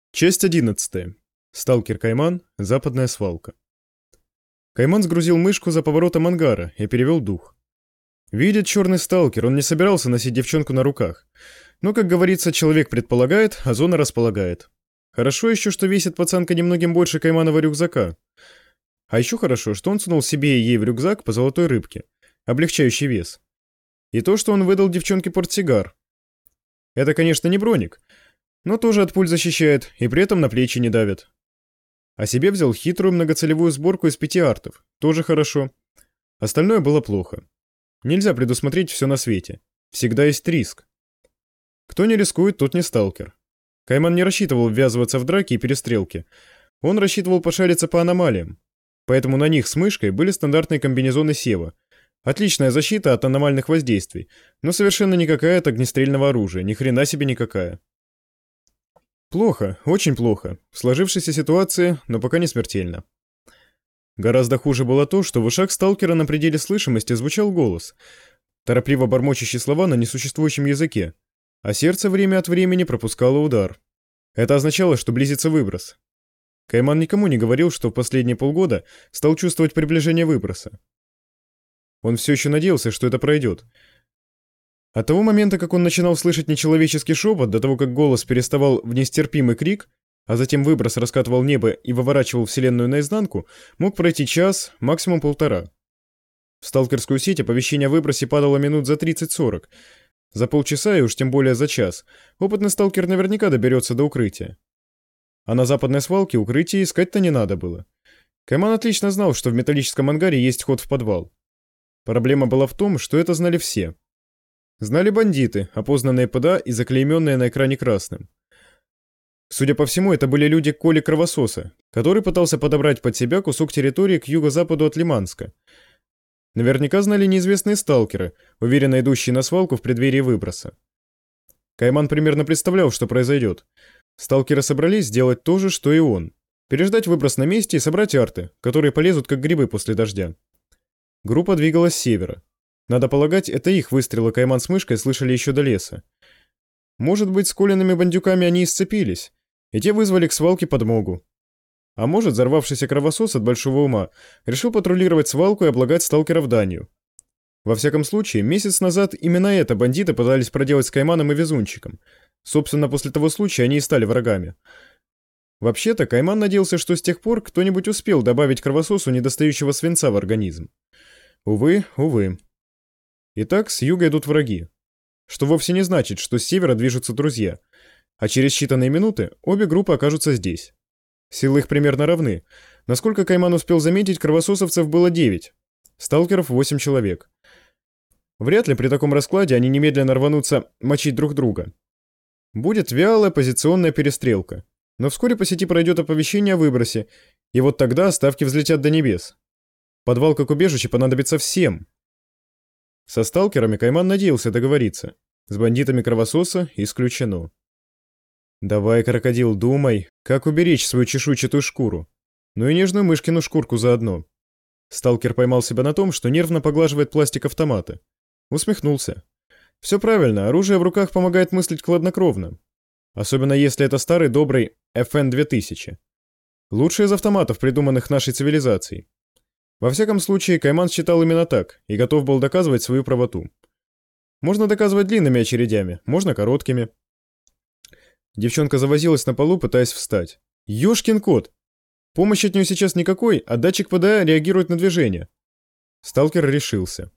Часть 11. Сталкер Кайман. Западная свалка. Кайман сгрузил мышку за поворотом ангара и перевел дух. Видит черный сталкер, он не собирался носить девчонку на руках. Но, как говорится, человек предполагает, а зона располагает. Хорошо еще, что весит пацанка немногим больше Кайманова рюкзака. А еще хорошо, что он сунул себе и ей в рюкзак по золотой рыбке, облегчающий вес. И то, что он выдал девчонке портсигар. Это, конечно, не броник, но тоже от пуль защищает и при этом на плечи не давит. А себе взял хитрую многоцелевую сборку из 5 артов, тоже хорошо. Остальное было плохо. Нельзя предусмотреть все на свете. Всегда есть риск. Кто не рискует, тот не сталкер. Кайман не рассчитывал ввязываться в драки и перестрелки. Он рассчитывал пошариться по аномалиям. Поэтому на них с мышкой были стандартные комбинезоны Сева. Отличная защита от аномальных воздействий, но совершенно никакая от огнестрельного оружия, ни хрена себе никакая. Плохо, очень плохо. В сложившейся ситуации, но пока не смертельно. Гораздо хуже было то, что в ушах сталкера на пределе слышимости звучал голос, торопливо бормочущий слова на несуществующем языке, а сердце время от времени пропускало удар. Это означало, что близится выброс. Кайман никому не говорил, что в последние полгода стал чувствовать приближение выброса. Он все еще надеялся, что это пройдет. От того момента, как он начинал слышать нечеловеческий шепот, до того, как голос переставал в нестерпимый крик, а затем выброс раскатывал небо и выворачивал вселенную наизнанку, мог пройти час, максимум полтора. В сталкерскую сеть оповещение о выбросе падало минут за 30-40. За полчаса и уж тем более за час опытный сталкер наверняка доберется до укрытия. А на западной свалке укрытие искать-то не надо было. Кайман отлично знал, что в металлическом ангаре есть ход в подвал. Проблема была в том, что это знали все. Знали бандиты, опознанные ПДА и заклейменные на экране красным. Судя по всему, это были люди Коли Кровососа, который пытался подобрать под себя кусок территории к юго-западу от Лиманска. Наверняка знали неизвестные сталкеры, уверенно идущие на свалку в преддверии выброса. Кайман примерно представлял, что произойдет. Сталкеры собрались сделать то же, что и он. Переждать выброс на месте и собрать арты, которые полезут как грибы после дождя. Группа двигалась с севера. Надо полагать, это их выстрелы Кайман с мышкой слышали еще до леса. Может быть, с Колиными бандюками они и сцепились, и те вызвали к свалке подмогу. А может, взорвавшийся кровосос от большого ума решил патрулировать свалку и облагать сталкеров данью. Во всяком случае, месяц назад именно это бандиты пытались проделать с Кайманом и Везунчиком. Собственно, после того случая они и стали врагами. Вообще-то, Кайман надеялся, что с тех пор кто-нибудь успел добавить кровососу недостающего свинца в организм. Увы, увы. Итак, с юга идут враги. Что вовсе не значит, что с севера движутся друзья. А через считанные минуты обе группы окажутся здесь. Силы их примерно равны. Насколько Кайман успел заметить, кровососовцев было 9. Сталкеров 8 человек. Вряд ли при таком раскладе они немедленно рванутся мочить друг друга. Будет вялая позиционная перестрелка. Но вскоре по сети пройдет оповещение о выбросе, и вот тогда ставки взлетят до небес. Подвал как убежище понадобится всем. Со сталкерами Кайман надеялся договориться. С бандитами кровососа исключено. Давай, крокодил, думай, как уберечь свою чешуйчатую шкуру. Ну и нежную мышкину шкурку заодно. Сталкер поймал себя на том, что нервно поглаживает пластик автомата. Усмехнулся. Все правильно, оружие в руках помогает мыслить хладнокровно. Особенно если это старый добрый FN-2000. Лучший из автоматов, придуманных нашей цивилизацией. Во всяком случае, Кайман считал именно так и готов был доказывать свою правоту. Можно доказывать длинными очередями, можно короткими. Девчонка завозилась на полу, пытаясь встать. Ёшкин кот! Помощи от нее сейчас никакой, а датчик ПДА реагирует на движение. Сталкер решился.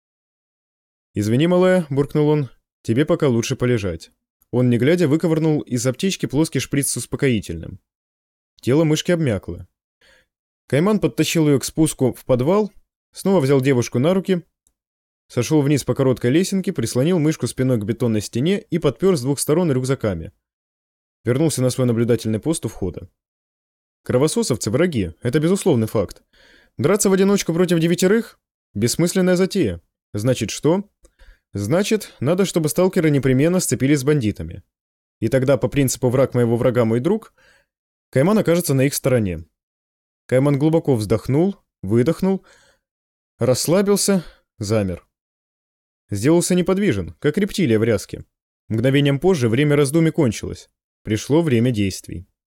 «Извини, малая», — буркнул он, — «тебе пока лучше полежать». Он, не глядя, выковырнул из аптечки плоский шприц с успокоительным. Тело мышки обмякло. Кайман подтащил ее к спуску в подвал, снова взял девушку на руки, сошел вниз по короткой лесенке, прислонил мышку спиной к бетонной стене и подпер с двух сторон рюкзаками. Вернулся на свой наблюдательный пост у входа. Кровососовцы — враги, это безусловный факт. Драться в одиночку против 9 — бессмысленная затея. Значит, что? Значит, надо, чтобы сталкеры непременно сцепились с бандитами. И тогда, по принципу «враг моего врага мой друг», Кайман окажется на их стороне. Кайман глубоко вздохнул, выдохнул, расслабился, замер. Сделался неподвижен, как рептилия в ряске. Мгновением позже время раздумий кончилось. Пришло время действий.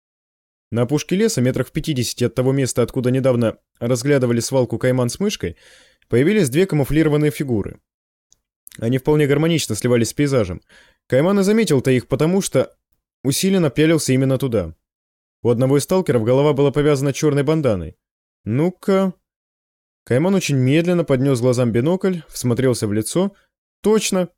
На опушке леса, метрах в 50 от того места, откуда недавно разглядывали свалку Кайман с мышкой, появились две камуфлированные фигуры. Они вполне гармонично сливались с пейзажем. Кайман и заметил-то их потому, что усиленно пялился именно туда. У одного из сталкеров голова была повязана черной банданой. «Ну-ка...» Кайман очень медленно поднес глазам бинокль, всмотрелся в лицо. «Точно!»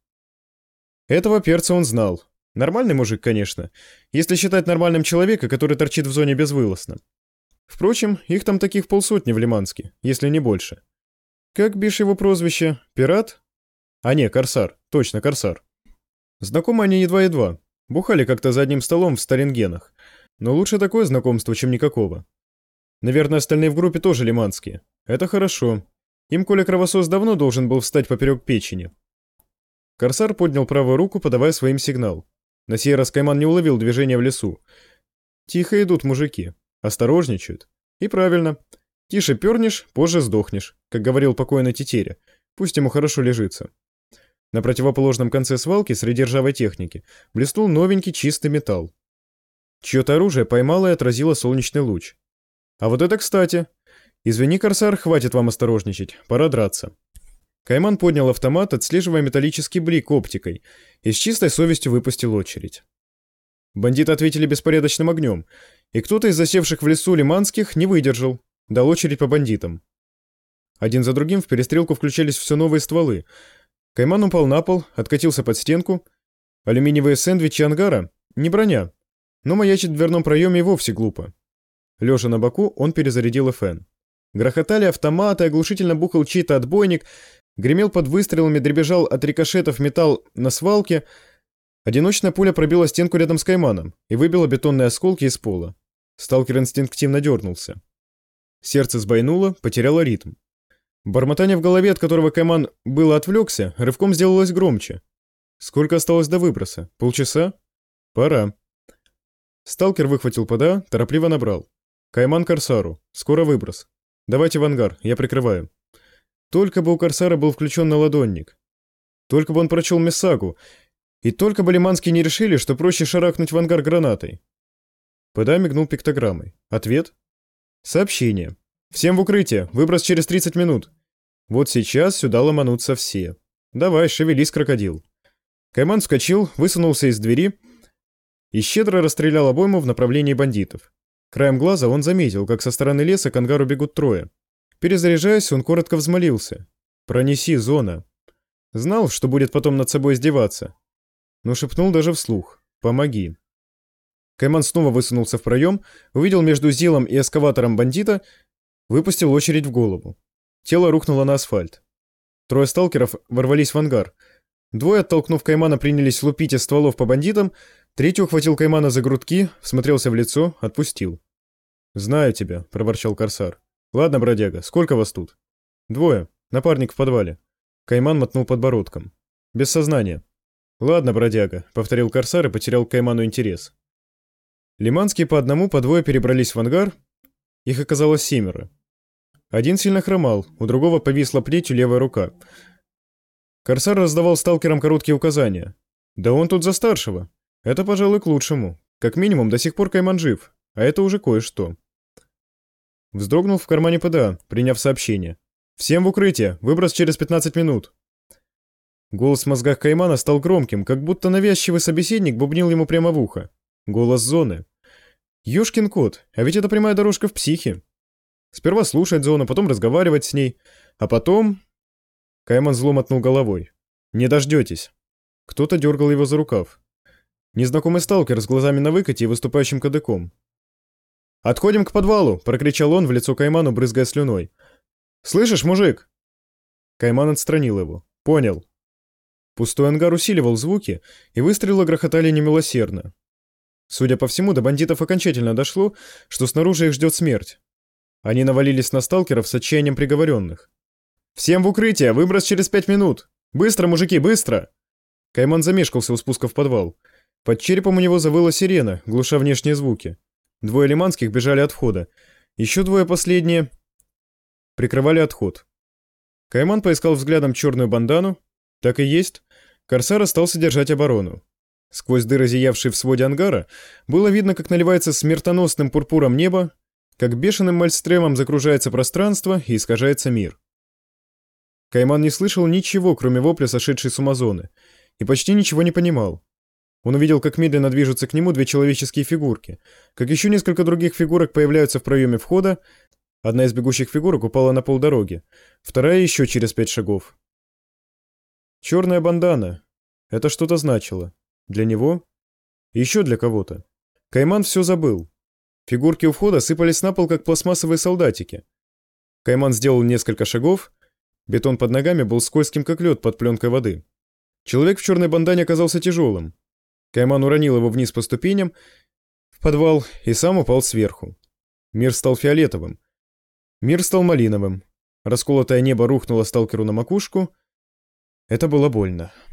Этого перца он знал. Нормальный мужик, конечно, если считать нормальным человека, который торчит в зоне безвылазно. Впрочем, их там таких полсотни в Лиманске, если не больше. Как бишь его прозвище? Пират? А не, корсар. Точно, корсар. Знакомы они едва-едва. Бухали как-то за одним столом в Сталингенах. Но лучше такое знакомство, чем никакого. Наверное, остальные в группе тоже лиманские. Это хорошо. Им Коля Кровосос давно должен был встать поперек печени. Корсар поднял правую руку, подавая своим сигнал. На сей раз Кайман не уловил движения в лесу. Тихо идут мужики. Осторожничают. И правильно. Тише пернешь, позже сдохнешь, как говорил покойный Тетеря. Пусть ему хорошо лежится. На противоположном конце свалки, среди ржавой техники, блеснул новенький чистый металл. Чье-то оружие поймало и отразило солнечный луч. А вот это кстати. Извини, Корсар, хватит вам осторожничать. Пора драться. Кайман поднял автомат, отслеживая металлический блик оптикой, и с чистой совестью выпустил очередь. Бандиты ответили беспорядочным огнем, и кто-то из засевших в лесу лиманских не выдержал, дал очередь по бандитам. Один за другим в перестрелку включались все новые стволы. Кайман упал на пол, откатился под стенку. Алюминиевые сэндвичи ангара — не броня, но маячить в дверном проеме и вовсе глупо. Лежа на боку, он перезарядил ФН. Грохотали автоматы, оглушительно бухал чей-то отбойник, гремел под выстрелами, дребезжал от рикошетов металл на свалке. Одиночная пуля пробила стенку рядом с Кайманом и выбила бетонные осколки из пола. Сталкер инстинктивно дернулся. Сердце сбойнуло, потеряло ритм. Бормотание в голове, от которого Кайман было отвлекся, рывком сделалось громче. Сколько осталось до выброса? Полчаса? Пора. Сталкер выхватил ПДА, торопливо набрал. Кайман Корсару. Скоро выброс. Давайте в ангар, я прикрываю. Только бы у Корсара был включен наладонник. Только бы он прочел Мессагу. И только бы лиманские не решили, что проще шарахнуть в ангар гранатой. ПДА мигнул пиктограммой. Ответ? Сообщение. Всем в укрытие. Выброс через 30 минут. Вот сейчас сюда ломанутся все. Давай, шевелись, крокодил. Кайман вскочил, высунулся из двери и щедро расстрелял обойму в направлении бандитов. Краем глаза он заметил, как со стороны леса к ангару бегут трое. Перезаряжаясь, он коротко взмолился. «Пронеси, зона». Знал, что будет потом над собой издеваться. Но шепнул даже вслух. «Помоги». Кайман снова высунулся в проем, увидел между Зилом и эскаватором бандита, выпустил очередь в голову. Тело рухнуло на асфальт. Трое сталкеров ворвались в ангар. Двое, оттолкнув Каймана, принялись лупить из стволов по бандитам, третий ухватил Каймана за грудки, всмотрелся в лицо, отпустил. «Знаю тебя», — проворчал Корсар. «Ладно, бродяга, сколько вас тут?» «Двое. Напарник в подвале». Кайман мотнул подбородком. «Без сознания». «Ладно, бродяга», — повторил Корсар и потерял к Кайману интерес. Лиманские по одному, по двое перебрались в ангар. Их оказалось 7. Один сильно хромал, у другого повисла плетью левая рука. Корсар раздавал сталкерам короткие указания. «Да он тут за старшего. Это, пожалуй, к лучшему. Как минимум, до сих пор Кайман жив, а это уже кое-что». Вздрогнул в кармане ПДА, приняв сообщение. «Всем в укрытие! Выброс через 15 минут!» Голос в мозгах Каймана стал громким, как будто навязчивый собеседник бубнил ему прямо в ухо. Голос зоны. Ёшкин кот, а ведь это прямая дорожка в психе. Сперва слушать зону, потом разговаривать с ней, а потом... Кайман зло мотнул головой. «Не дождетесь». Кто-то дергал его за рукав. Незнакомый сталкер с глазами на выкате и выступающим кадыком. «Отходим к подвалу!» — прокричал он в лицо Кайману, брызгая слюной. «Слышишь, мужик?» Кайман отстранил его. «Понял». Пустой ангар усиливал звуки, и выстрелы грохотали немилосердно. Судя по всему, до бандитов окончательно дошло, что снаружи их ждет смерть. Они навалились на сталкеров с отчаянием приговоренных. «Всем в укрытие! Выброс через 5 минут! Быстро, мужики, быстро!» Кайман замешкался у спуска в подвал. Под черепом у него завыла сирена, глуша внешние звуки. Двое лиманских бежали от входа. Еще двое последние прикрывали отход. Кайман поискал взглядом черную бандану. Так и есть. Корсар остался держать оборону. Сквозь дыры, зиявшие в своде ангара, было видно, как наливается смертоносным пурпуром небо, как бешеным мальстремом закружается пространство и искажается мир. Кайман не слышал ничего, кроме вопля сошедшей с ума зоны, и почти ничего не понимал. Он увидел, как медленно движутся к нему две человеческие фигурки, как еще несколько других фигурок появляются в проеме входа. Одна из бегущих фигурок упала на полдороги, вторая еще через 5 шагов. Черная бандана. Это что-то значило. Для него? Еще для кого-то. Кайман все забыл. Фигурки у входа сыпались на пол, как пластмассовые солдатики. Кайман сделал несколько шагов. Бетон под ногами был скользким, как лед под пленкой воды. Человек в черной бандане оказался тяжелым. Кайман уронил его вниз по ступеням в подвал и сам упал сверху. Мир стал фиолетовым. Мир стал малиновым. Расколотое небо рухнуло сталкеру на макушку. Это было больно.